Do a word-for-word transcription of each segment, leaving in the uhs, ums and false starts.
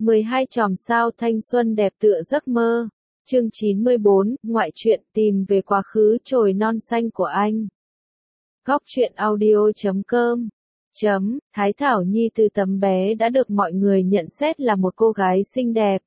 mười hai chòm sao thanh xuân đẹp tựa giấc mơ. Chương chín mươi bốn, ngoại truyện tìm về quá khứ chồi non xanh của anh. Góc truyện audio chấm com chấm Thái Thảo Nhi từ tấm bé đã được mọi người nhận xét là một cô gái xinh đẹp.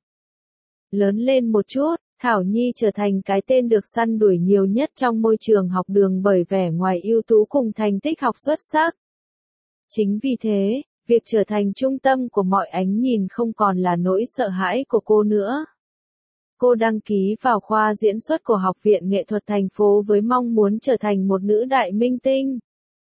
Lớn lên một chút, Thảo Nhi trở thành cái tên được săn đuổi nhiều nhất trong môi trường học đường bởi vẻ ngoài ưu tú cùng thành tích học xuất sắc. Chính vì thế, việc trở thành trung tâm của mọi ánh nhìn không còn là nỗi sợ hãi của cô nữa. Cô đăng ký vào khoa diễn xuất của Học viện Nghệ thuật thành phố với mong muốn trở thành một nữ đại minh tinh.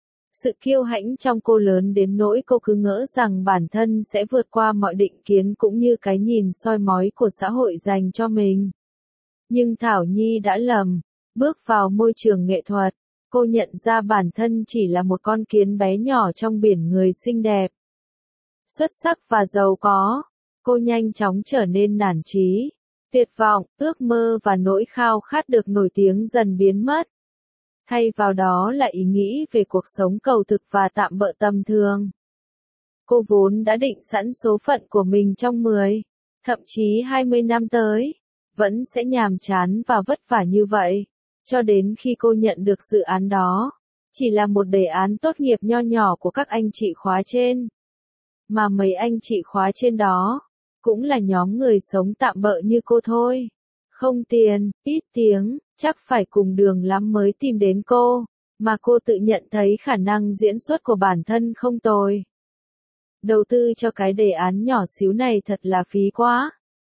Sự kiêu hãnh trong cô lớn đến nỗi cô cứ ngỡ rằng bản thân sẽ vượt qua mọi định kiến cũng như cái nhìn soi mói của xã hội dành cho mình. Nhưng Thảo Nhi đã lầm, bước vào môi trường nghệ thuật, cô nhận ra bản thân chỉ là một con kiến bé nhỏ trong biển người xinh đẹp. Xuất sắc và giàu có, cô nhanh chóng trở nên nản chí. Tuyệt vọng, ước mơ và nỗi khao khát được nổi tiếng dần biến mất. Thay vào đó là ý nghĩ về cuộc sống cầu thực và tạm bợ tầm thường. Cô vốn đã định sẵn số phận của mình trong mười, thậm chí hai mươi năm tới, vẫn sẽ nhàm chán và vất vả như vậy, cho đến khi cô nhận được dự án đó. Chỉ là một đề án tốt nghiệp nho nhỏ của các anh chị khóa trên. Mà mấy anh chị khóa trên đó cũng là nhóm người sống tạm bợ như cô thôi. Không tiền, ít tiếng, chắc phải cùng đường lắm mới tìm đến cô, mà cô tự nhận thấy khả năng diễn xuất của bản thân không tồi. Đầu tư cho cái đề án nhỏ xíu này thật là phí quá.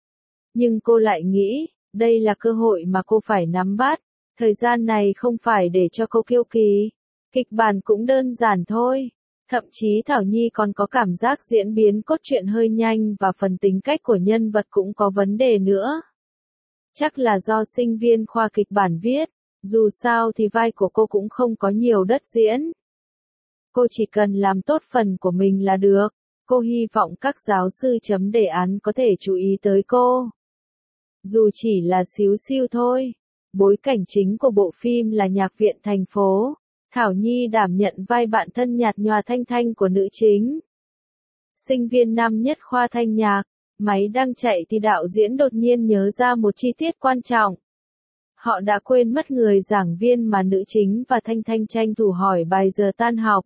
Nhưng cô lại nghĩ, đây là cơ hội mà cô phải nắm bắt, thời gian này không phải để cho cô kiêu kỳ. Kịch bản cũng đơn giản thôi. Thậm chí Thảo Nhi còn có cảm giác diễn biến cốt truyện hơi nhanh và phần tính cách của nhân vật cũng có vấn đề nữa. Chắc là do sinh viên khoa kịch bản viết, dù sao thì vai của cô cũng không có nhiều đất diễn. Cô chỉ cần làm tốt phần của mình là được, cô hy vọng các giáo sư chấm đề án có thể chú ý tới cô. Dù chỉ là xíu xiu thôi, bối cảnh chính của bộ phim là nhạc viện thành phố. Thảo Nhi đảm nhận vai bạn thân nhạt nhòa Thanh Thanh của nữ chính. Sinh viên năm nhất khoa thanh nhạc, máy đang chạy thì đạo diễn đột nhiên nhớ ra một chi tiết quan trọng. Họ đã quên mất người giảng viên mà nữ chính và Thanh Thanh tranh thủ hỏi bài giờ tan học.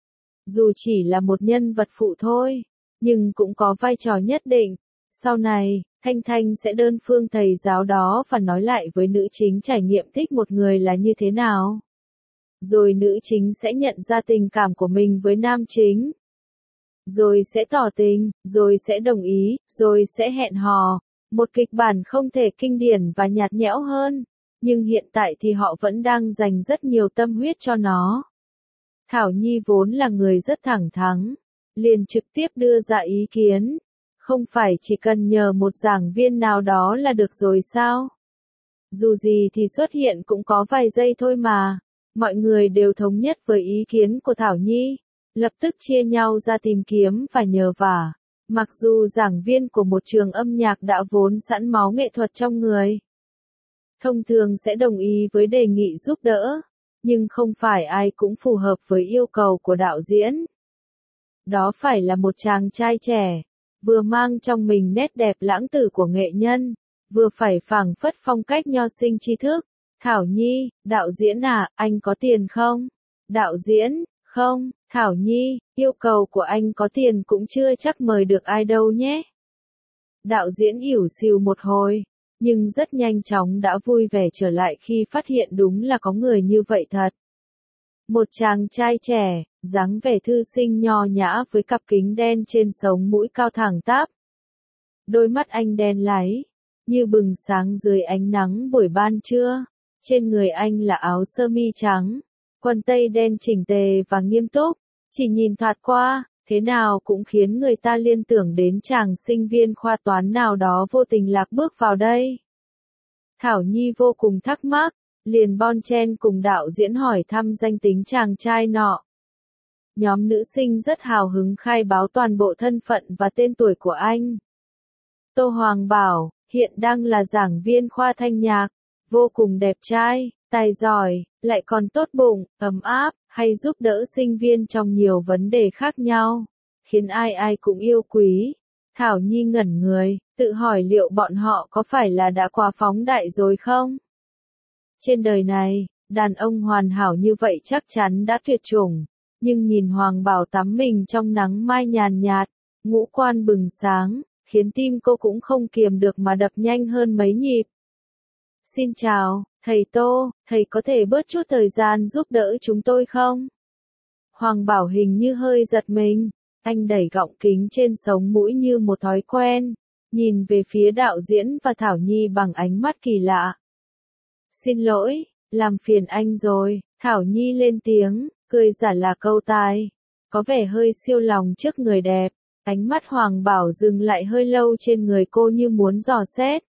Dù chỉ là một nhân vật phụ thôi, nhưng cũng có vai trò nhất định. Sau này, Thanh Thanh sẽ đơn phương thầy giáo đó và nói lại với nữ chính trải nghiệm thích một người là như thế nào. Rồi nữ chính sẽ nhận ra tình cảm của mình với nam chính. Rồi sẽ tỏ tình, rồi sẽ đồng ý, rồi sẽ hẹn hò. Một kịch bản không thể kinh điển và nhạt nhẽo hơn. Nhưng hiện tại thì họ vẫn đang dành rất nhiều tâm huyết cho nó. Thảo Nhi vốn là người rất thẳng thắn, liền trực tiếp đưa ra ý kiến. Không phải chỉ cần nhờ một giảng viên nào đó là được rồi sao? Dù gì thì xuất hiện cũng có vài giây thôi mà. Mọi người đều thống nhất với ý kiến của Thảo Nhi, lập tức chia nhau ra tìm kiếm và nhờ vả. Mặc dù giảng viên của một trường âm nhạc đã vốn sẵn máu nghệ thuật trong người, thông thường sẽ đồng ý với đề nghị giúp đỡ, nhưng không phải ai cũng phù hợp với yêu cầu của đạo diễn. Đó phải là một chàng trai trẻ, vừa mang trong mình nét đẹp lãng tử của nghệ nhân, vừa phải phảng phất phong cách nho sinh tri thức. Thảo Nhi, đạo diễn à, anh có tiền không? Đạo diễn, không, Thảo Nhi, yêu cầu của anh có tiền cũng chưa chắc mời được ai đâu nhé. Đạo diễn ỉu xìu một hồi, nhưng rất nhanh chóng đã vui vẻ trở lại khi phát hiện đúng là có người như vậy thật. Một chàng trai trẻ, dáng vẻ thư sinh nho nhã với cặp kính đen trên sống mũi cao thẳng tắp. Đôi mắt anh đen láy, như bừng sáng dưới ánh nắng buổi ban trưa. Trên người anh là áo sơ mi trắng, quần tây đen chỉnh tề và nghiêm túc, chỉ nhìn thoạt qua, thế nào cũng khiến người ta liên tưởng đến chàng sinh viên khoa toán nào đó vô tình lạc bước vào đây. Thảo Nhi vô cùng thắc mắc, liền bon chen cùng đạo diễn hỏi thăm danh tính chàng trai nọ. Nhóm nữ sinh rất hào hứng khai báo toàn bộ thân phận và tên tuổi của anh. Tô Hoàng Bảo, hiện đang là giảng viên khoa thanh nhạc. Vô cùng đẹp trai, tài giỏi, lại còn tốt bụng, ấm áp, hay giúp đỡ sinh viên trong nhiều vấn đề khác nhau, khiến ai ai cũng yêu quý. Thảo Nhi ngẩn người, tự hỏi liệu bọn họ có phải là đã quá phóng đại rồi không? Trên đời này, đàn ông hoàn hảo như vậy chắc chắn đã tuyệt chủng, nhưng nhìn Hoàng Bảo tắm mình trong nắng mai nhàn nhạt, ngũ quan bừng sáng, khiến tim cô cũng không kiềm được mà đập nhanh hơn mấy nhịp. Xin chào, thầy Tô, thầy có thể bớt chút thời gian giúp đỡ chúng tôi không? Hoàng Bảo hình như hơi giật mình, anh đẩy gọng kính trên sống mũi như một thói quen, nhìn về phía đạo diễn và Thảo Nhi bằng ánh mắt kỳ lạ. Xin lỗi, làm phiền anh rồi, Thảo Nhi lên tiếng, cười giả là câu tai, có vẻ hơi siêu lòng trước người đẹp. Ánh mắt Hoàng Bảo dừng lại hơi lâu trên người cô như muốn dò xét.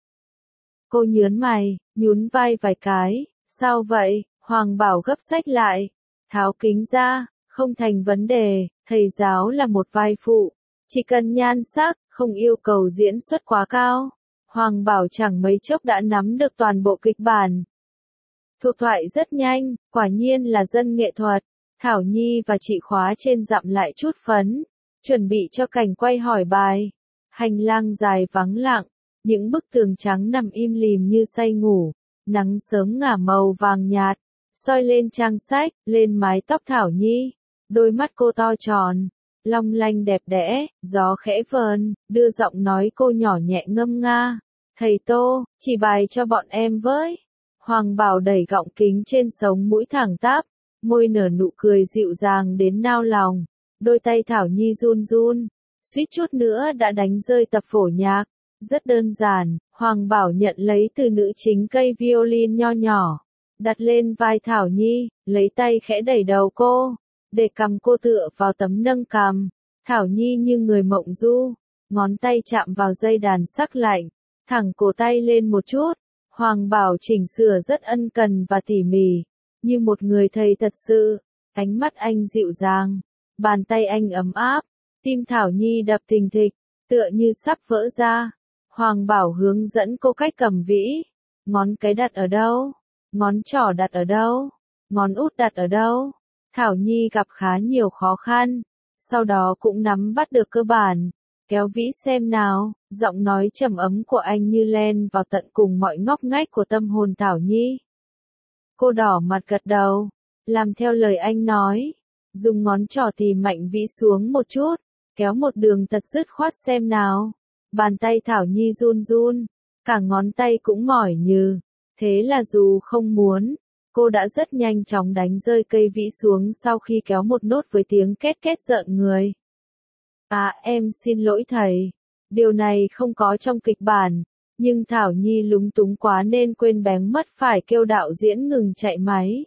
Cô nhớn mày, nhún vai vài cái, sao vậy? Hoàng Bảo gấp sách lại, tháo kính ra, không thành vấn đề, thầy giáo là một vai phụ, chỉ cần nhan sắc, không yêu cầu diễn xuất quá cao. Hoàng Bảo chẳng mấy chốc đã nắm được toàn bộ kịch bản. Thuộc thoại rất nhanh, quả nhiên là dân nghệ thuật. Thảo Nhi và chị Khóa trên dặm lại chút phấn, chuẩn bị cho cảnh quay hỏi bài. Hành lang dài vắng lặng, những bức tường trắng nằm im lìm như say ngủ, nắng sớm ngả màu vàng nhạt, soi lên trang sách, lên mái tóc Thảo Nhi. Đôi mắt cô to tròn, long lanh đẹp đẽ, gió khẽ vờn, đưa giọng nói cô nhỏ nhẹ ngâm nga. Thầy Tô, chỉ bài cho bọn em với. Hoàng Bảo đẩy gọng kính trên sống mũi thẳng tắp, môi nở nụ cười dịu dàng đến nao lòng. Đôi tay Thảo Nhi run run, suýt chút nữa đã đánh rơi tập phổ nhạc. Rất đơn giản, Hoàng Bảo nhận lấy từ nữ chính cây violin nho nhỏ, đặt lên vai Thảo Nhi, lấy tay khẽ đẩy đầu cô, để cầm cô tựa vào tấm nâng cằm. Thảo Nhi như người mộng du, ngón tay chạm vào dây đàn sắc lạnh, thẳng cổ tay lên một chút. Hoàng Bảo chỉnh sửa rất ân cần và tỉ mỉ, như một người thầy thật sự. Ánh mắt anh dịu dàng, bàn tay anh ấm áp, tim Thảo Nhi đập thình thịch, tựa như sắp vỡ ra. Hoàng Bảo hướng dẫn cô cách cầm vĩ, ngón cái đặt ở đâu, ngón trỏ đặt ở đâu, ngón út đặt ở đâu. Thảo Nhi gặp khá nhiều khó khăn, sau đó cũng nắm bắt được cơ bản. Kéo vĩ xem nào, giọng nói trầm ấm của anh như len vào tận cùng mọi ngóc ngách của tâm hồn Thảo Nhi. Cô đỏ mặt gật đầu, làm theo lời anh nói, dùng ngón trỏ tì mạnh vĩ xuống một chút, kéo một đường thật dứt khoát xem nào. Bàn tay Thảo Nhi run run, cả ngón tay cũng mỏi nhừ, thế là dù không muốn, cô đã rất nhanh chóng đánh rơi cây vĩ xuống sau khi kéo một nốt với tiếng két két rợn người. À, em xin lỗi thầy, điều này không có trong kịch bản, nhưng Thảo Nhi lúng túng quá nên quên bén mất phải kêu đạo diễn ngừng chạy máy.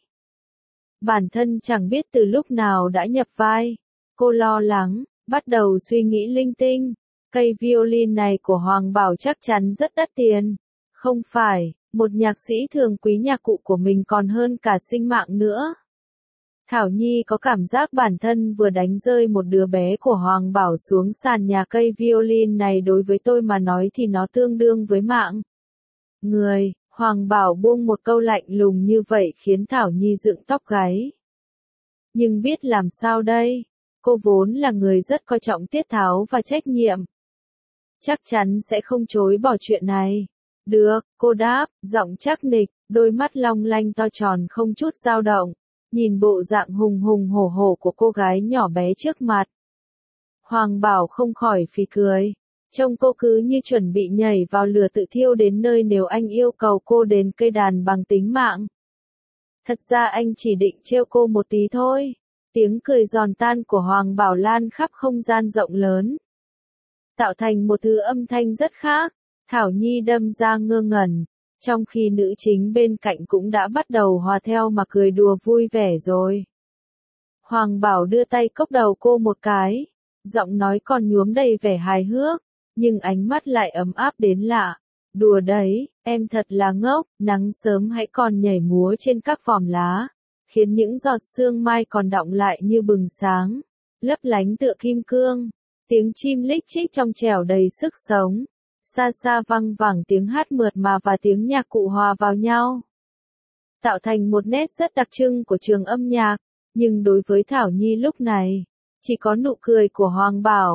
Bản thân chẳng biết từ lúc nào đã nhập vai, cô lo lắng, bắt đầu suy nghĩ linh tinh, cây violin này của Hoàng Bảo chắc chắn rất đắt tiền, không phải, một nhạc sĩ thường quý nhạc cụ của mình còn hơn cả sinh mạng nữa. Thảo Nhi có cảm giác bản thân vừa đánh rơi một đứa bé của Hoàng Bảo xuống sàn nhà, cây violin này đối với tôi mà nói thì nó tương đương với mạng người. Hoàng Bảo buông một câu lạnh lùng như vậy khiến Thảo Nhi dựng tóc gáy. Nhưng biết làm sao đây? Cô vốn là người rất coi trọng tiết tháo và trách nhiệm. Chắc chắn sẽ không chối bỏ chuyện này. Được, cô đáp, giọng chắc nịch, đôi mắt long lanh to tròn không chút dao động. Nhìn bộ dạng hùng hùng hổ hổ của cô gái nhỏ bé trước mặt. Hoàng Bảo không khỏi phì cười. Trông cô cứ như chuẩn bị nhảy vào lửa tự thiêu đến nơi nếu anh yêu cầu cô đến cây đàn bằng tính mạng. Thật ra anh chỉ định trêu cô một tí thôi. Tiếng cười giòn tan của Hoàng Bảo lan khắp không gian rộng lớn, tạo thành một thứ âm thanh rất khác. Thảo Nhi đâm ra ngơ ngẩn, trong khi nữ chính bên cạnh cũng đã bắt đầu hòa theo mà cười đùa vui vẻ rồi. Hoàng Bảo đưa tay cốc đầu cô một cái, giọng nói còn nhuốm đầy vẻ hài hước, nhưng ánh mắt lại ấm áp đến lạ. Đùa đấy, em thật là ngốc, nắng sớm hãy còn nhảy múa trên các vòm lá, khiến những giọt sương mai còn đọng lại như bừng sáng, lấp lánh tựa kim cương. Tiếng chim lích chích trong trẻo đầy sức sống. Xa xa văng vẳng tiếng hát mượt mà và tiếng nhạc cụ hòa vào nhau, tạo thành một nét rất đặc trưng của trường âm nhạc. Nhưng đối với Thảo Nhi lúc này, chỉ có nụ cười của Hoàng Bảo,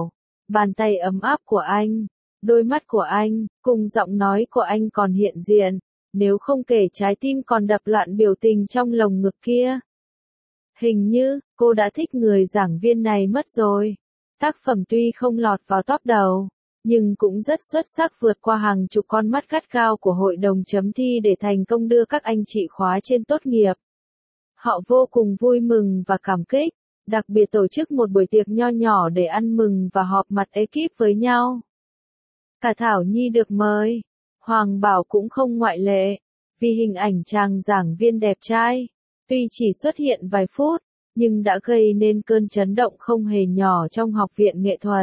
bàn tay ấm áp của anh, đôi mắt của anh, cùng giọng nói của anh còn hiện diện, nếu không kể trái tim còn đập loạn biểu tình trong lồng ngực kia. Hình như, cô đã thích người giảng viên này mất rồi. Tác phẩm tuy không lọt vào top đầu, nhưng cũng rất xuất sắc vượt qua hàng chục con mắt gắt gao của hội đồng chấm thi để thành công đưa các anh chị khóa trên tốt nghiệp. Họ vô cùng vui mừng và cảm kích, đặc biệt tổ chức một buổi tiệc nho nhỏ để ăn mừng và họp mặt ekip với nhau. Cả Thảo Nhi được mời, Hoàng Bảo cũng không ngoại lệ, vì hình ảnh chàng giảng viên đẹp trai, tuy chỉ xuất hiện vài phút, nhưng đã gây nên cơn chấn động không hề nhỏ trong học viện nghệ thuật.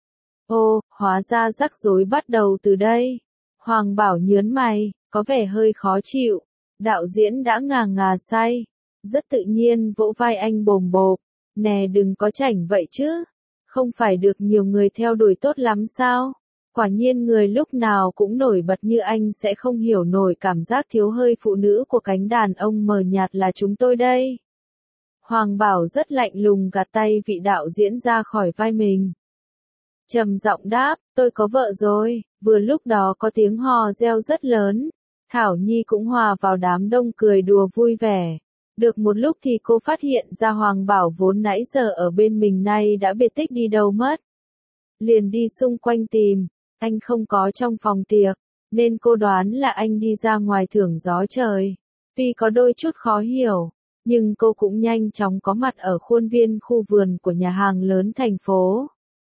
Ô, hóa ra rắc rối bắt đầu từ đây. Hoàng Bảo nhớn mày, có vẻ hơi khó chịu. Đạo diễn đã ngà ngà say, rất tự nhiên vỗ vai anh bồm bộp. Nè đừng có chảnh vậy chứ, không phải được nhiều người theo đuổi tốt lắm sao? Quả nhiên người lúc nào cũng nổi bật như anh sẽ không hiểu nổi cảm giác thiếu hơi phụ nữ của cánh đàn ông mờ nhạt là chúng tôi đây. Hoàng Bảo rất lạnh lùng gạt tay vị đạo diễn ra khỏi vai mình. Trầm giọng đáp, tôi có vợ rồi. Vừa lúc đó có tiếng hò reo rất lớn. Thảo Nhi cũng hòa vào đám đông cười đùa vui vẻ. Được một lúc thì cô phát hiện ra Hoàng Bảo vốn nãy giờ ở bên mình nay đã biệt tích đi đâu mất. Liền đi xung quanh tìm, anh không có trong phòng tiệc, nên cô đoán là anh đi ra ngoài thưởng gió trời. Tuy có đôi chút khó hiểu, nhưng cô cũng nhanh chóng có mặt ở khuôn viên khu vườn của nhà hàng lớn thành phố.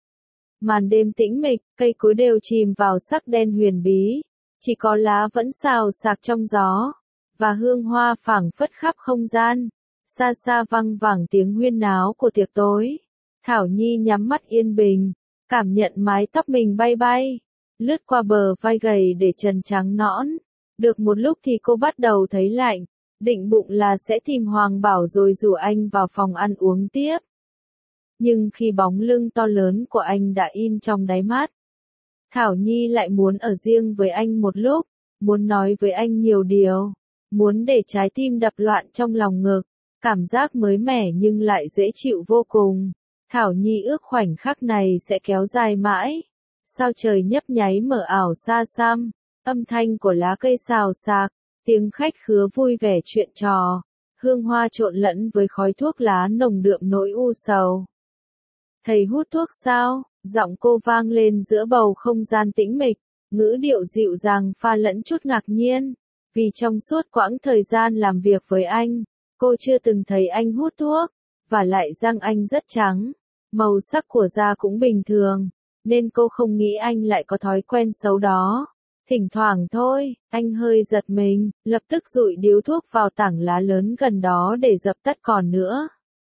Màn đêm tĩnh mịch, cây cối đều chìm vào sắc đen huyền bí, chỉ có lá vẫn xào xạc trong gió, và hương hoa phảng phất khắp không gian. Xa xa vang vẳng tiếng huyên náo của tiệc tối. Thảo Nhi nhắm mắt yên bình, cảm nhận mái tóc mình bay bay, lướt qua bờ vai gầy để trần trắng nõn. Được một lúc thì cô bắt đầu thấy lạnh, định bụng là sẽ tìm Hoàng Bảo rồi rủ anh vào phòng ăn uống tiếp. Nhưng khi bóng lưng to lớn của anh đã in trong đáy mắt, Thảo Nhi lại muốn ở riêng với anh một lúc, muốn nói với anh nhiều điều, muốn để trái tim đập loạn trong lòng ngực, cảm giác mới mẻ nhưng lại dễ chịu vô cùng. Thảo Nhi ước khoảnh khắc này sẽ kéo dài mãi. Sao trời nhấp nháy mở ảo xa xăm, âm thanh của lá cây xào xạc, tiếng khách khứa vui vẻ chuyện trò, hương hoa trộn lẫn với khói thuốc lá nồng đượm nỗi u sầu. Thầy hút thuốc sao? Giọng cô vang lên giữa bầu không gian tĩnh mịch, ngữ điệu dịu dàng pha lẫn chút ngạc nhiên, vì trong suốt quãng thời gian làm việc với anh, cô chưa từng thấy anh hút thuốc, và lại răng anh rất trắng, màu sắc của da cũng bình thường, nên cô không nghĩ anh lại có thói quen xấu đó. Thỉnh thoảng thôi, anh hơi giật mình, lập tức dụi điếu thuốc vào tảng lá lớn gần đó để dập tắt còn nữa.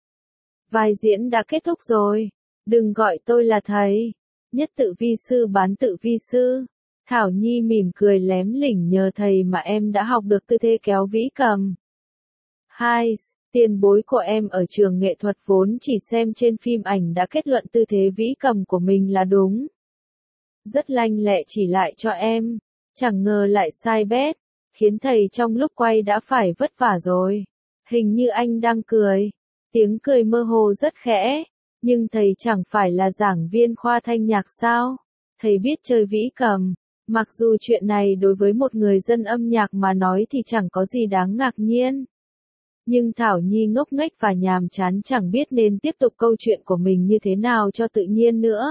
Vai diễn đã kết thúc rồi. Đừng gọi tôi là thầy. Nhất tự vi sư bán tự vi sư. Thảo Nhi mỉm cười lém lỉnh, nhờ thầy mà em đã học được tư thế kéo vĩ cầm. Hai, tiền bối của em ở trường nghệ thuật vốn chỉ xem trên phim ảnh đã kết luận tư thế vĩ cầm của mình là đúng. Rất lanh lẹ chỉ lại cho em, chẳng ngờ lại sai bét, khiến thầy trong lúc quay đã phải vất vả rồi. Hình như anh đang cười. Tiếng cười mơ hồ rất khẽ. Nhưng thầy chẳng phải là giảng viên khoa thanh nhạc sao? Thầy biết chơi vĩ cầm. Mặc dù chuyện này đối với một người dân âm nhạc mà nói thì chẳng có gì đáng ngạc nhiên. Nhưng Thảo Nhi ngốc nghếch và nhàm chán chẳng biết nên tiếp tục câu chuyện của mình như thế nào cho tự nhiên nữa.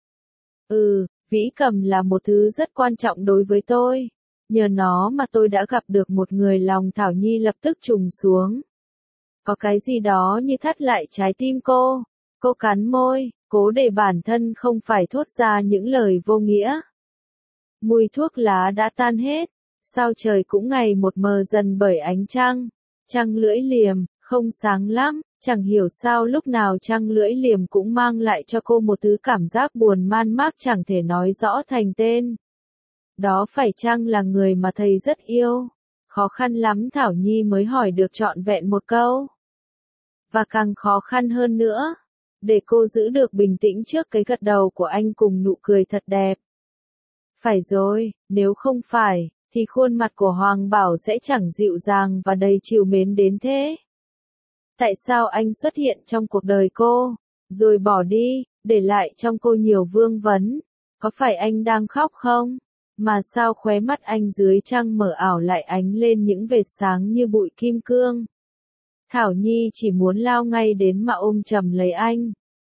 Ừ, vĩ cầm là một thứ rất quan trọng đối với tôi. Nhờ nó mà tôi đã gặp được một người. Lòng Thảo Nhi lập tức trùng xuống. Có cái gì đó như thắt lại trái tim cô. Cô cắn môi, cố để bản thân không phải thốt ra những lời vô nghĩa. Mùi thuốc lá đã tan hết, sao trời cũng ngày một mờ dần bởi ánh trăng. Trăng lưỡi liềm, không sáng lắm, chẳng hiểu sao lúc nào trăng lưỡi liềm cũng mang lại cho cô một thứ cảm giác buồn man mác chẳng thể nói rõ thành tên. Đó phải chăng là người mà thầy rất yêu? Khó khăn lắm Thảo Nhi mới hỏi được trọn vẹn một câu. Và càng khó khăn hơn nữa, để cô giữ được bình tĩnh trước cái gật đầu của anh cùng nụ cười thật đẹp. Phải rồi, nếu không phải, thì khuôn mặt của Hoàng Bảo sẽ chẳng dịu dàng và đầy trìu mến đến thế. Tại sao anh xuất hiện trong cuộc đời cô, rồi bỏ đi, để lại trong cô nhiều vương vấn. Có phải anh đang khóc không? Mà sao khóe mắt anh dưới trăng mờ ảo lại ánh lên những vệt sáng như bụi kim cương? Thảo Nhi chỉ muốn lao ngay đến mà ôm chầm lấy anh.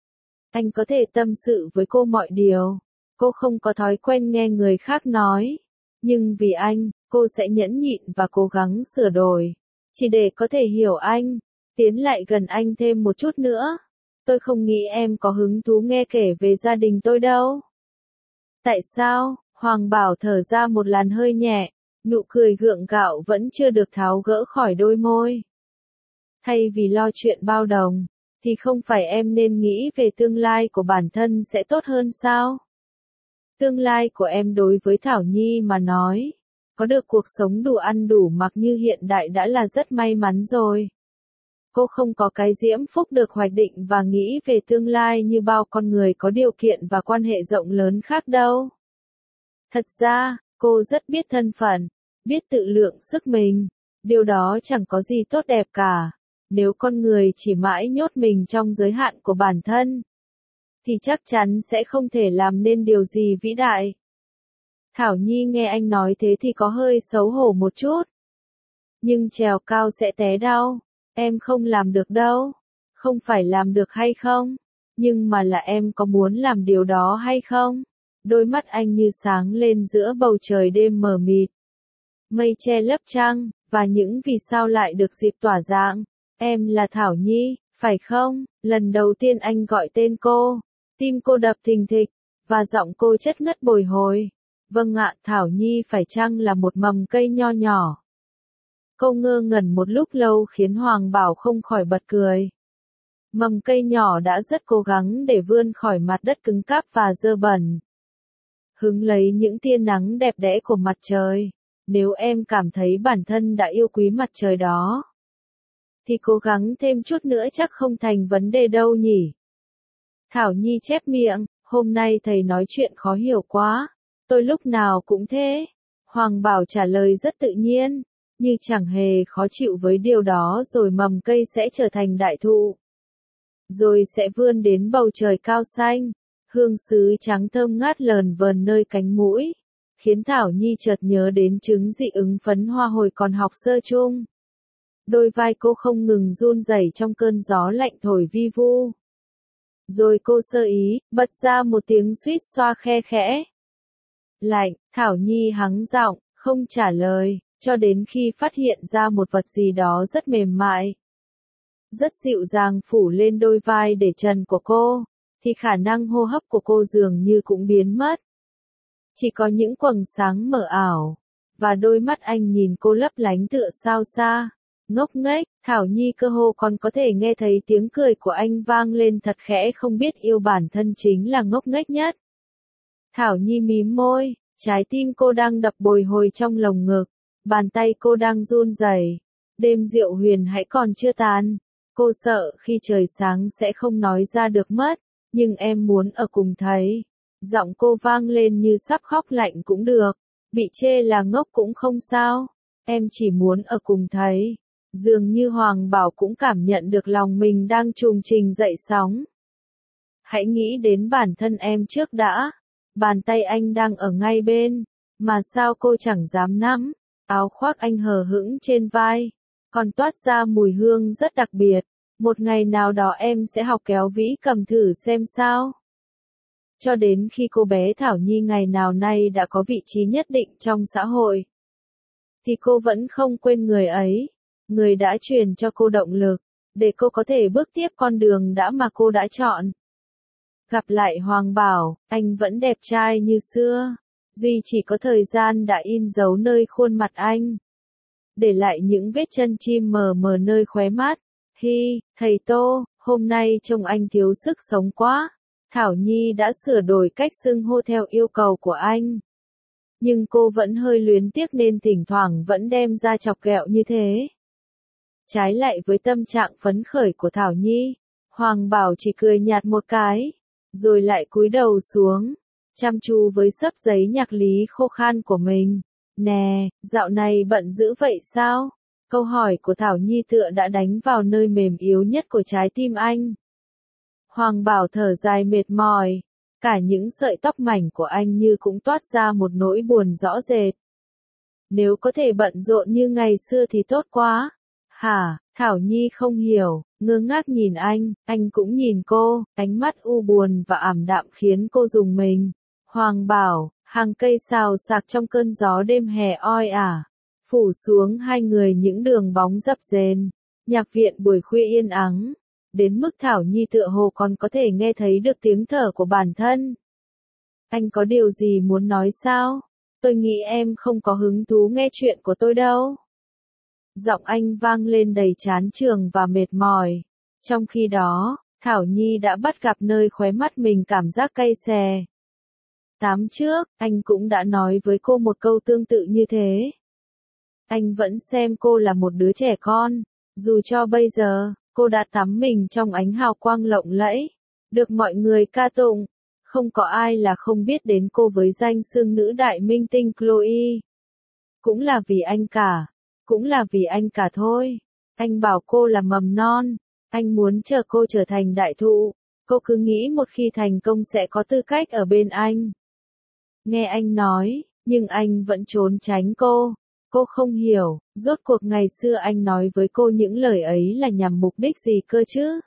Anh có thể tâm sự với cô mọi điều. Cô không có thói quen nghe người khác nói. Nhưng vì anh, cô sẽ nhẫn nhịn và cố gắng sửa đổi. Chỉ để có thể hiểu anh, tiến lại gần anh thêm một chút nữa. Tôi không nghĩ em có hứng thú nghe kể về gia đình tôi đâu. Tại sao? Hoàng Bảo thở ra một làn hơi nhẹ, nụ cười gượng gạo vẫn chưa được tháo gỡ khỏi đôi môi. Thay vì lo chuyện bao đồng, thì không phải em nên nghĩ về tương lai của bản thân sẽ tốt hơn sao? Tương lai của em đối với Thảo Nhi mà nói, có được cuộc sống đủ ăn đủ mặc như hiện đại đã là rất may mắn rồi. Cô không có cái diễm phúc được hoạch định và nghĩ về tương lai như bao con người có điều kiện và quan hệ rộng lớn khác đâu. Thật ra, cô rất biết thân phận, biết tự lượng sức mình, điều đó chẳng có gì tốt đẹp cả. Nếu con người chỉ mãi nhốt mình trong giới hạn của bản thân, thì chắc chắn sẽ không thể làm nên điều gì vĩ đại. Thảo Nhi nghe anh nói thế thì có hơi xấu hổ một chút. Nhưng trèo cao sẽ té đau, em không làm được đâu. Không phải làm được hay không, nhưng mà là em có muốn làm điều đó hay không? Đôi mắt anh như sáng lên giữa bầu trời đêm mờ mịt. Mây che lấp trăng, và những vì sao lại được dịp tỏa dạng. Em là Thảo Nhi, phải không? Lần đầu tiên anh gọi tên cô, tim cô đập thình thịch, và giọng cô chất ngất bồi hồi. Vâng ạ, Thảo Nhi phải chăng là một mầm cây nho nhỏ? Cô ngơ ngẩn một lúc lâu khiến Hoàng Bảo không khỏi bật cười. Mầm cây nhỏ đã rất cố gắng để vươn khỏi mặt đất cứng cáp và dơ bẩn. Hứng lấy những tia nắng đẹp đẽ của mặt trời. Nếu em cảm thấy bản thân đã yêu quý mặt trời đó, thì cố gắng thêm chút nữa chắc không thành vấn đề đâu nhỉ. Thảo Nhi chép miệng, hôm nay thầy nói chuyện khó hiểu quá. Tôi lúc nào cũng thế. Hoàng Bảo trả lời rất tự nhiên, như chẳng hề khó chịu với điều đó, rồi mầm cây sẽ trở thành đại thụ. Rồi sẽ vươn đến bầu trời cao xanh, hương sứ trắng thơm ngát lờn vờn nơi cánh mũi, khiến Thảo Nhi chợt nhớ đến chứng dị ứng phấn hoa hồi còn học sơ chung. Đôi vai cô không ngừng run rẩy trong cơn gió lạnh thổi vi vu. Rồi cô sơ ý, bật ra một tiếng suýt xoa khe khẽ. Lạnh, Thảo Nhi hắng giọng, không trả lời, cho đến khi phát hiện ra một vật gì đó rất mềm mại, rất dịu dàng phủ lên đôi vai để trần của cô, thì khả năng hô hấp của cô dường như cũng biến mất. Chỉ có những quầng sáng mờ ảo, và đôi mắt anh nhìn cô lấp lánh tựa sao xa. Ngốc nghếch, Thảo Nhi cơ hồ còn có thể nghe thấy tiếng cười của anh vang lên thật khẽ, không biết yêu bản thân chính là ngốc nghếch nhất. Thảo Nhi mím môi, trái tim cô đang đập bồi hồi trong lồng ngực, bàn tay cô đang run rẩy. Đêm diệu huyền hãy còn chưa tàn. Cô sợ khi trời sáng sẽ không nói ra được mất, nhưng em muốn ở cùng thầy. Giọng cô vang lên như sắp khóc. Lạnh cũng được, bị chê là ngốc cũng không sao. Em chỉ muốn ở cùng thầy. Dường như Hoàng Bảo cũng cảm nhận được lòng mình đang trùng trình dậy sóng. Hãy nghĩ đến bản thân em trước đã. Bàn tay anh đang ở ngay bên, mà sao cô chẳng dám nắm. Áo khoác anh hờ hững trên vai, còn toát ra mùi hương rất đặc biệt. Một ngày nào đó em sẽ học kéo vĩ cầm thử xem sao. Cho đến khi cô bé Thảo Nhi ngày nào nay đã có vị trí nhất định trong xã hội, thì cô vẫn không quên người ấy. Người đã truyền cho cô động lực, để cô có thể bước tiếp con đường đã mà cô đã chọn. Gặp lại Hoàng Bảo, anh vẫn đẹp trai như xưa. Duy chỉ có thời gian đã in dấu nơi khuôn mặt anh, để lại những vết chân chim mờ mờ nơi khóe mắt. Hi, thầy Tô, hôm nay trông anh thiếu sức sống quá. Thảo Nhi đã sửa đổi cách xưng hô theo yêu cầu của anh. Nhưng cô vẫn hơi luyến tiếc nên thỉnh thoảng vẫn đem ra chọc ghẹo như thế. Trái lại với tâm trạng phấn khởi của Thảo Nhi, Hoàng Bảo chỉ cười nhạt một cái, rồi lại cúi đầu xuống, chăm chú với xấp giấy nhạc lý khô khan của mình. Nè, dạo này bận dữ vậy sao? Câu hỏi của Thảo Nhi tựa đã đánh vào nơi mềm yếu nhất của trái tim anh. Hoàng Bảo thở dài mệt mỏi. Cả những sợi tóc mảnh của anh như cũng toát ra một nỗi buồn rõ rệt. Nếu có thể bận rộn như ngày xưa thì tốt quá. Hả? Thảo Nhi không hiểu, ngơ ngác nhìn anh, anh cũng nhìn cô, ánh mắt u buồn và ảm đạm khiến cô rùng mình. Hoàng Bảo, hàng cây xào xạc trong cơn gió đêm hè oi ả, phủ xuống hai người những đường bóng dập dềnh. Nhạc viện buổi khuya yên ắng, đến mức Thảo Nhi tựa hồ còn có thể nghe thấy được tiếng thở của bản thân. Anh có điều gì muốn nói sao? Tôi nghĩ em không có hứng thú nghe chuyện của tôi đâu. Giọng anh vang lên đầy chán chường và mệt mỏi. Trong khi đó, Thảo Nhi đã bắt gặp nơi khóe mắt mình cảm giác cay xè. Tám trước, anh cũng đã nói với cô một câu tương tự như thế. Anh vẫn xem cô là một đứa trẻ con, dù cho bây giờ, cô đã tắm mình trong ánh hào quang lộng lẫy, được mọi người ca tụng. Không có ai là không biết đến cô với danh xưng nữ đại minh tinh Chloe. Cũng là vì anh cả. Cũng là vì anh cả thôi. Anh bảo cô là mầm non. Anh muốn chờ cô trở thành đại thụ. Cô cứ nghĩ một khi thành công sẽ có tư cách ở bên anh. Nghe anh nói, nhưng anh vẫn trốn tránh cô. Cô không hiểu, rốt cuộc ngày xưa anh nói với cô những lời ấy là nhằm mục đích gì cơ chứ?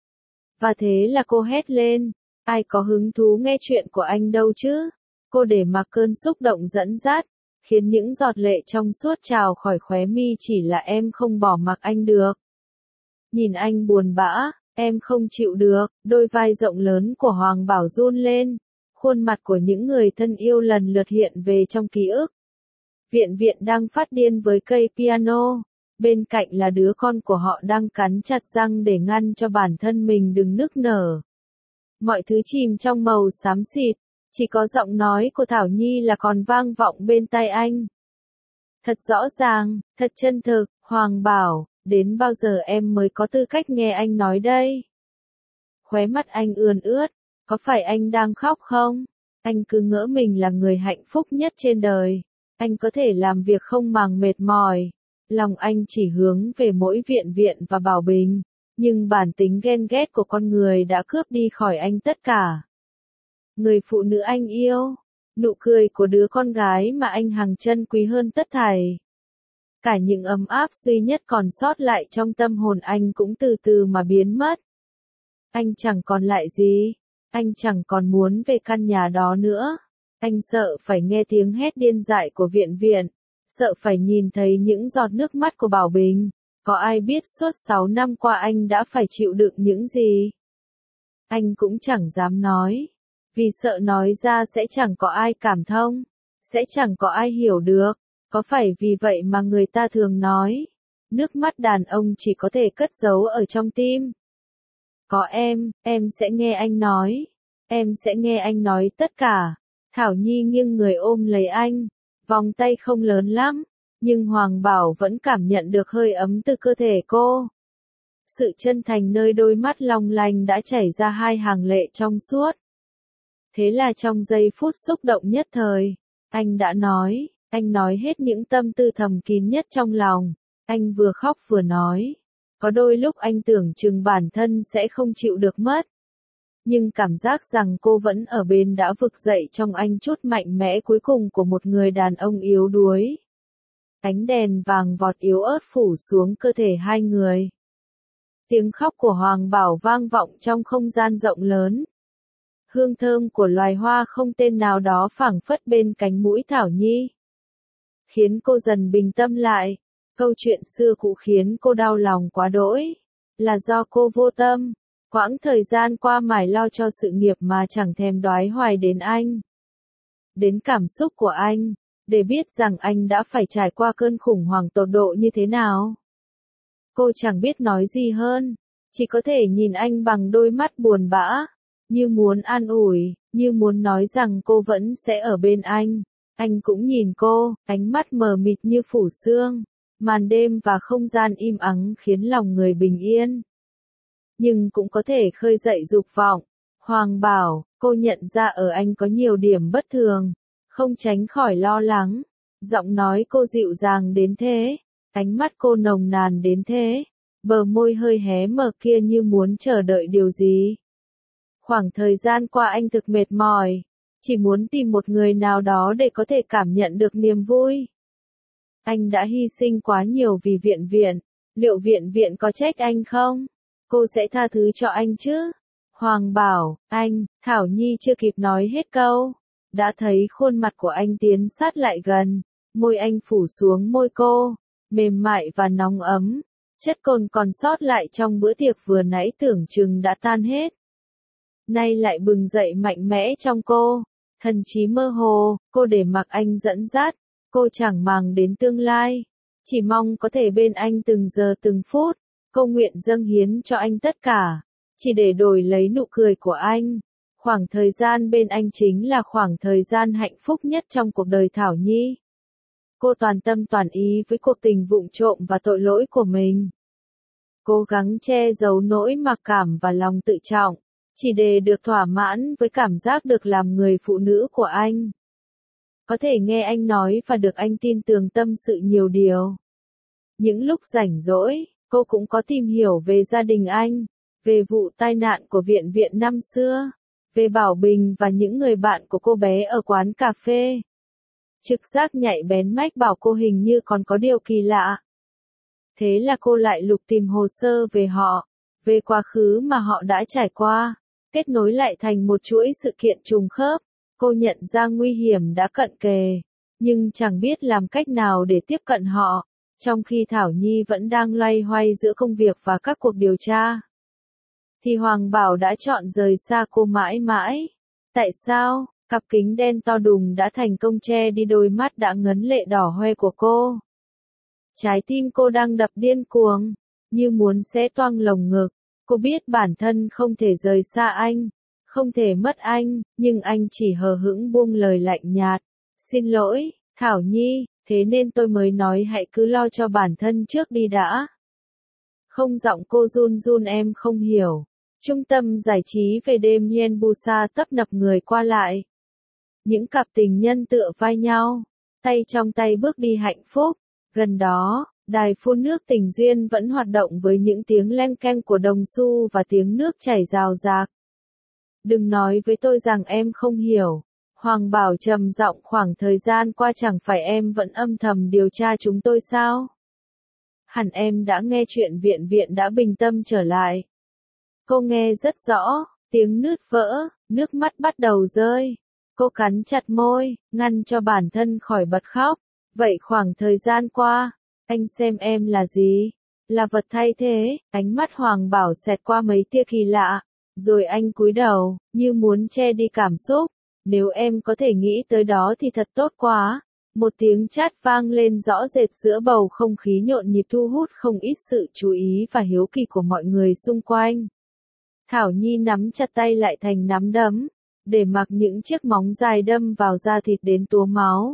Và thế là cô hét lên. Ai có hứng thú nghe chuyện của anh đâu chứ? Cô để mặc cơn xúc động dẫn dắt, khiến những giọt lệ trong suốt trào khỏi khóe mi, chỉ là em không bỏ mặc anh được. Nhìn anh buồn bã, em không chịu được, đôi vai rộng lớn của Hoàng Bảo run lên, khuôn mặt của những người thân yêu lần lượt hiện về trong ký ức. Viện Viện đang phát điên với cây piano, bên cạnh là đứa con của họ đang cắn chặt răng để ngăn cho bản thân mình đừng nức nở. Mọi thứ chìm trong màu xám xịt, chỉ có giọng nói của Thảo Nhi là còn vang vọng bên tai anh. Thật rõ ràng, thật chân thực, Hoàng Bảo, đến bao giờ em mới có tư cách nghe anh nói đây? Khóe mắt anh ươn ướt, có phải anh đang khóc không? Anh cứ ngỡ mình là người hạnh phúc nhất trên đời. Anh có thể làm việc không màng mệt mỏi. Lòng anh chỉ hướng về mỗi Viện Viện và Bảo Bình. Nhưng bản tính ghen ghét của con người đã cướp đi khỏi anh tất cả. Người phụ nữ anh yêu, nụ cười của đứa con gái mà anh hằng trân quý hơn tất thảy. Cả những ấm áp duy nhất còn sót lại trong tâm hồn anh cũng từ từ mà biến mất. Anh chẳng còn lại gì, anh chẳng còn muốn về căn nhà đó nữa. Anh sợ phải nghe tiếng hét điên dại của Viện Viện, sợ phải nhìn thấy những giọt nước mắt của Bảo Bình. Có ai biết suốt sáu năm qua anh đã phải chịu đựng những gì? Anh cũng chẳng dám nói, vì sợ nói ra sẽ chẳng có ai cảm thông, sẽ chẳng có ai hiểu được. Có phải vì vậy mà người ta thường nói, nước mắt đàn ông chỉ có thể cất giấu ở trong tim? Có em, em sẽ nghe anh nói, em sẽ nghe anh nói tất cả. Thảo Nhi nghiêng người ôm lấy anh, vòng tay không lớn lắm, nhưng Hoàng Bảo vẫn cảm nhận được hơi ấm từ cơ thể cô. Sự chân thành nơi đôi mắt long lanh đã chảy ra hai hàng lệ trong suốt. Thế là trong giây phút xúc động nhất thời, anh đã nói, anh nói hết những tâm tư thầm kín nhất trong lòng. Anh vừa khóc vừa nói. Có đôi lúc anh tưởng chừng bản thân sẽ không chịu được mất. Nhưng cảm giác rằng cô vẫn ở bên đã vực dậy trong anh chút mạnh mẽ cuối cùng của một người đàn ông yếu đuối. Ánh đèn vàng vọt yếu ớt phủ xuống cơ thể hai người. Tiếng khóc của Hoàng Bảo vang vọng trong không gian rộng lớn. Hương thơm của loài hoa không tên nào đó phảng phất bên cánh mũi Thảo Nhi, khiến cô dần bình tâm lại. Câu chuyện xưa cũ khiến cô đau lòng quá đỗi, là do cô vô tâm, quãng thời gian qua mải lo cho sự nghiệp mà chẳng thèm đoái hoài đến anh, đến cảm xúc của anh, để biết rằng anh đã phải trải qua cơn khủng hoảng tột độ như thế nào. Cô chẳng biết nói gì hơn, chỉ có thể nhìn anh bằng đôi mắt buồn bã, như muốn an ủi, như muốn nói rằng cô vẫn sẽ ở bên anh. Anh cũng nhìn cô, ánh mắt mờ mịt như phủ sương. Màn đêm và không gian im ắng khiến lòng người bình yên. Nhưng cũng có thể khơi dậy dục vọng. Hoàng Bảo, cô nhận ra ở anh có nhiều điểm bất thường, không tránh khỏi lo lắng. Giọng nói cô dịu dàng đến thế, ánh mắt cô nồng nàn đến thế, bờ môi hơi hé mở kia như muốn chờ đợi điều gì. Khoảng thời gian qua anh thực mệt mỏi, chỉ muốn tìm một người nào đó để có thể cảm nhận được niềm vui. Anh đã hy sinh quá nhiều vì viện viện, liệu viện viện có trách anh không? Cô sẽ tha thứ cho anh chứ? Hoàng bảo, anh, Thảo Nhi chưa kịp nói hết câu, đã thấy khuôn mặt của anh tiến sát lại gần, môi anh phủ xuống môi cô, mềm mại và nóng ấm, chất cồn còn sót lại trong bữa tiệc vừa nãy tưởng chừng đã tan hết. Nay lại bừng dậy mạnh mẽ trong cô, thần trí mơ hồ, cô để mặc anh dẫn dắt, cô chẳng màng đến tương lai, chỉ mong có thể bên anh từng giờ từng phút, cô nguyện dâng hiến cho anh tất cả, chỉ để đổi lấy nụ cười của anh. Khoảng thời gian bên anh chính là khoảng thời gian hạnh phúc nhất trong cuộc đời Thảo Nhi. Cô toàn tâm toàn ý với cuộc tình vụng trộm và tội lỗi của mình. Cố gắng che giấu nỗi mặc cảm và lòng tự trọng, chỉ để được thỏa mãn với cảm giác được làm người phụ nữ của anh. Có thể nghe anh nói và được anh tin tưởng tâm sự nhiều điều. Những lúc rảnh rỗi, cô cũng có tìm hiểu về gia đình anh, về vụ tai nạn của viện viện năm xưa, về Bảo Bình và những người bạn của cô bé ở quán cà phê. Trực giác nhạy bén mách bảo cô hình như còn có điều kỳ lạ. Thế là cô lại lục tìm hồ sơ về họ, về quá khứ mà họ đã trải qua, kết nối lại thành một chuỗi sự kiện trùng khớp. Cô nhận ra nguy hiểm đã cận kề, nhưng chẳng biết làm cách nào để tiếp cận họ, trong khi Thảo Nhi vẫn đang loay hoay giữa công việc và các cuộc điều tra. Thì Hoàng Bảo đã chọn rời xa cô mãi mãi. Tại sao? Cặp kính đen to đùng đã thành công che đi đôi mắt đã ngấn lệ đỏ hoe của cô. Trái tim cô đang đập điên cuồng, như muốn xé toang lồng ngực. Cô biết bản thân không thể rời xa anh, không thể mất anh, nhưng anh chỉ hờ hững buông lời lạnh nhạt. Xin lỗi, Thảo Nhi, thế nên tôi mới nói hãy cứ lo cho bản thân trước đi đã. Không, giọng cô run run, em không hiểu. Trung tâm giải trí về đêm Yenbusa tấp nập người qua lại. Những cặp tình nhân tựa vai nhau, tay trong tay bước đi hạnh phúc. Gần đó, đài phun nước tình duyên vẫn hoạt động với những tiếng len keng của đồng xu và tiếng nước chảy rào rạc. Đừng nói với tôi rằng em không hiểu. Hoàng Bảo trầm giọng, khoảng thời gian qua chẳng phải em vẫn âm thầm điều tra chúng tôi sao? Hẳn em đã nghe chuyện viện viện đã bình tâm trở lại. Cô nghe rất rõ, tiếng nứt vỡ, nước mắt bắt đầu rơi. Cô cắn chặt môi, ngăn cho bản thân khỏi bật khóc. Vậy khoảng thời gian qua, anh xem em là gì? Là vật thay thế. Ánh mắt Hoàng Bảo xẹt qua mấy tia kỳ lạ. Rồi anh cúi đầu, như muốn che đi cảm xúc. Nếu em có thể nghĩ tới đó thì thật tốt quá. Một tiếng chát vang lên rõ rệt giữa bầu không khí nhộn nhịp, thu hút không ít sự chú ý và hiếu kỳ của mọi người xung quanh. Thảo Nhi nắm chặt tay lại thành nắm đấm, để mặc những chiếc móng dài đâm vào da thịt đến túa máu.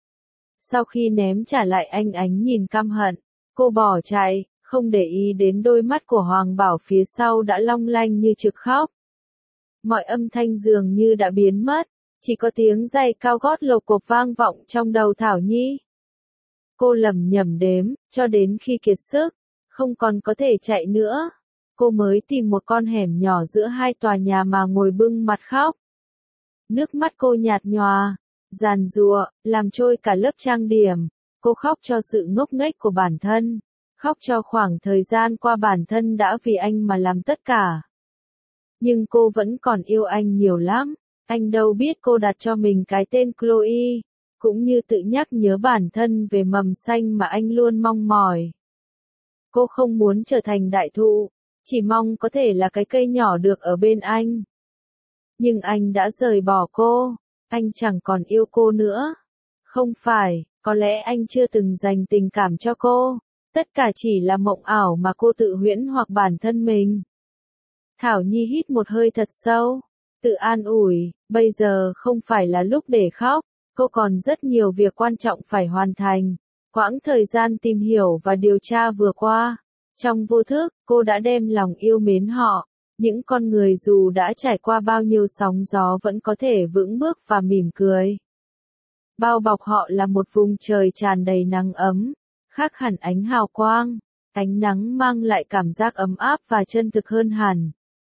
Sau khi ném trả lại anh ánh nhìn căm hận, cô bỏ chạy, không để ý đến đôi mắt của Hoàng Bảo phía sau đã long lanh như trực khóc. Mọi âm thanh dường như đã biến mất, chỉ có tiếng giày cao gót lộc cộc vang vọng trong đầu Thảo Nhi. Cô lẩm nhẩm đếm, cho đến khi kiệt sức, không còn có thể chạy nữa. Cô mới tìm một con hẻm nhỏ giữa hai tòa nhà mà ngồi bưng mặt khóc. Nước mắt cô nhạt nhòa, giàn giụa, làm trôi cả lớp trang điểm. Cô khóc cho sự ngốc nghếch của bản thân, khóc cho khoảng thời gian qua bản thân đã vì anh mà làm tất cả. Nhưng cô vẫn còn yêu anh nhiều lắm. Anh đâu biết cô đặt cho mình cái tên Chloe, cũng như tự nhắc nhớ bản thân về mầm xanh mà anh luôn mong mỏi. Cô không muốn trở thành đại thụ, chỉ mong có thể là cái cây nhỏ được ở bên anh. Nhưng anh đã rời bỏ cô, anh chẳng còn yêu cô nữa. Không phải, có lẽ anh chưa từng dành tình cảm cho cô, tất cả chỉ là mộng ảo mà cô tự huyễn hoặc bản thân mình. Thảo Nhi hít một hơi thật sâu, tự an ủi, bây giờ không phải là lúc để khóc, cô còn rất nhiều việc quan trọng phải hoàn thành. Quãng thời gian tìm hiểu và điều tra vừa qua, trong vô thức, cô đã đem lòng yêu mến họ. Những con người dù đã trải qua bao nhiêu sóng gió vẫn có thể vững bước và mỉm cười. Bao bọc họ là một vùng trời tràn đầy nắng ấm, khác hẳn ánh hào quang. Ánh nắng mang lại cảm giác ấm áp và chân thực hơn hẳn.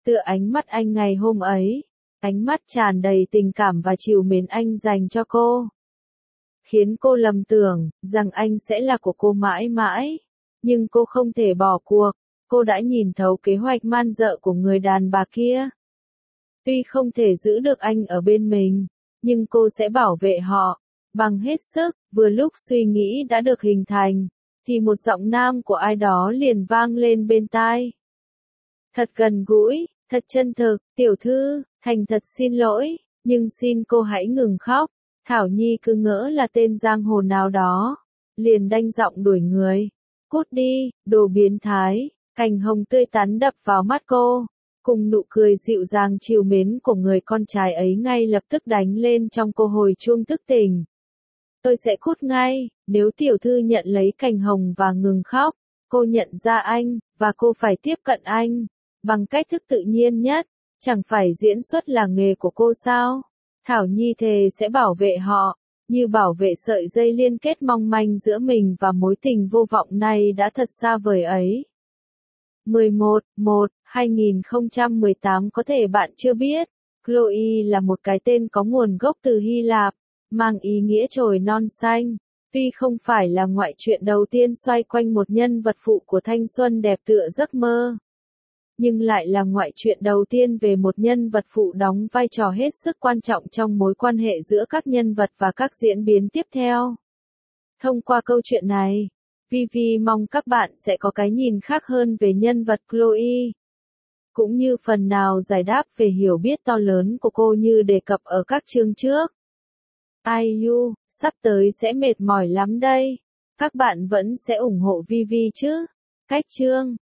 Tựa ánh mắt anh ngày hôm ấy, ánh mắt tràn đầy tình cảm và trìu mến anh dành cho cô. Khiến cô lầm tưởng rằng anh sẽ là của cô mãi mãi. Nhưng cô không thể bỏ cuộc, cô đã nhìn thấu kế hoạch man dợ của người đàn bà kia. Tuy không thể giữ được anh ở bên mình, nhưng cô sẽ bảo vệ họ, bằng hết sức. Vừa lúc suy nghĩ đã được hình thành, thì một giọng nam của ai đó liền vang lên bên tai. Thật gần gũi, thật chân thực, tiểu thư, thành thật xin lỗi, nhưng xin cô hãy ngừng khóc. Thảo Nhi cứ ngỡ là tên giang hồ nào đó, liền đanh giọng đuổi người. Cút đi, đồ biến thái. Cành hồng tươi tắn đập vào mắt cô, cùng nụ cười dịu dàng trìu mến của người con trai ấy ngay lập tức đánh lên trong cô hồi chuông thức tỉnh. Tôi sẽ cút ngay, nếu tiểu thư nhận lấy cành hồng và ngừng khóc, cô nhận ra anh, và cô phải tiếp cận anh, bằng cách thức tự nhiên nhất, chẳng phải diễn xuất là nghề của cô sao? Thảo Nhi thề sẽ bảo vệ họ, như bảo vệ sợi dây liên kết mong manh giữa mình và mối tình vô vọng này đã thật xa vời ấy. mười một, một, hai nghìn không trăm mười tám Có thể bạn chưa biết, Chloe là một cái tên có nguồn gốc từ Hy Lạp, mang ý nghĩa chồi non xanh. Tuy không phải là ngoại truyện đầu tiên xoay quanh một nhân vật phụ của thanh xuân đẹp tựa giấc mơ, nhưng lại là ngoại truyện đầu tiên về một nhân vật phụ đóng vai trò hết sức quan trọng trong mối quan hệ giữa các nhân vật và các diễn biến tiếp theo. Thông qua câu chuyện này, Vivi mong các bạn sẽ có cái nhìn khác hơn về nhân vật Chloe, cũng như phần nào giải đáp về hiểu biết to lớn của cô như đề cập ở các chương trước. ai u, sắp tới sẽ mệt mỏi lắm đây. Các bạn vẫn sẽ ủng hộ Vivi chứ? Cách chương